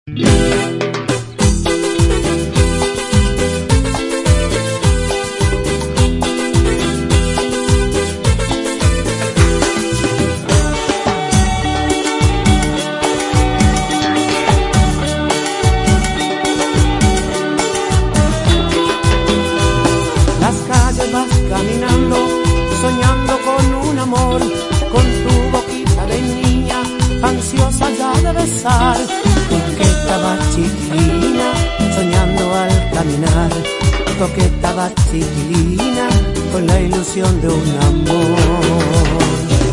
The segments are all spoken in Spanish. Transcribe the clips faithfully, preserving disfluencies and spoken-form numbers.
Vas caminando, soñando con un amor, con tu boquita de niña, ansiosa ya de besar. Coqueta vas chiquilina, soñando al caminar. Coqueta vas chiquilina, con la ilusión de un amor.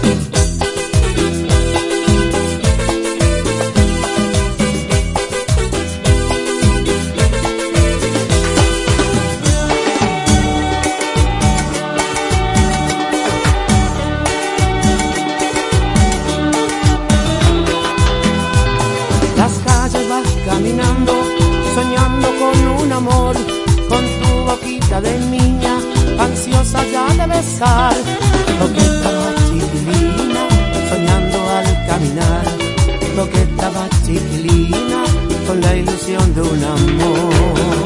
Caminando, soñando con un amor, con tu boquita de niña, ansiosa ya de besar. Coqueta más chiquilina, soñando al caminar. Coqueta más chiquilina, con la ilusión de un amor.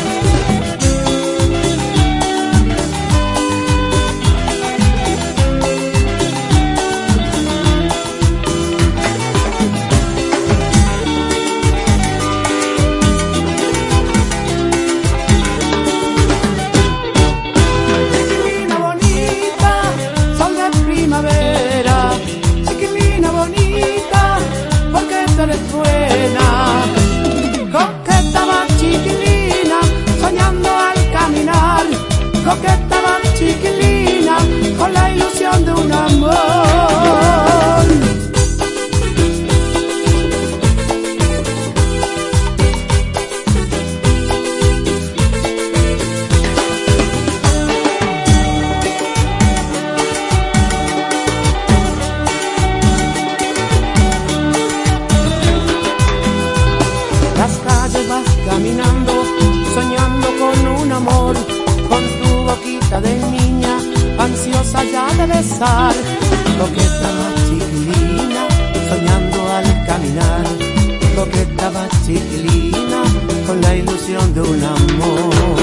Coqueta va chiquilina, soñando al caminar. Coqueta va chiquilina, con la ilusión de un amor. Vas caminando, soñando con un amor, con tu boquita de niña, ansiosa ya de besar. Coqueta más chiquilina, soñando al caminar. Coqueta más chiquilina, con la ilusión de un amor.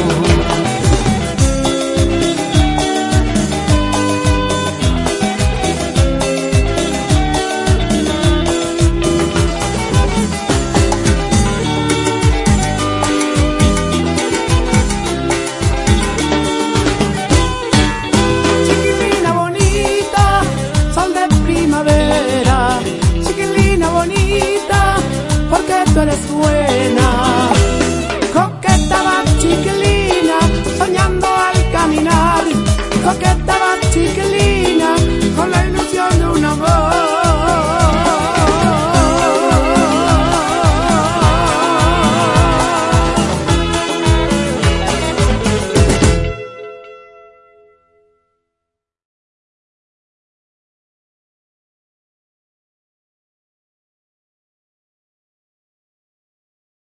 Tú eres buena, coqueta va chiquilina, soñando al caminar. Coqueta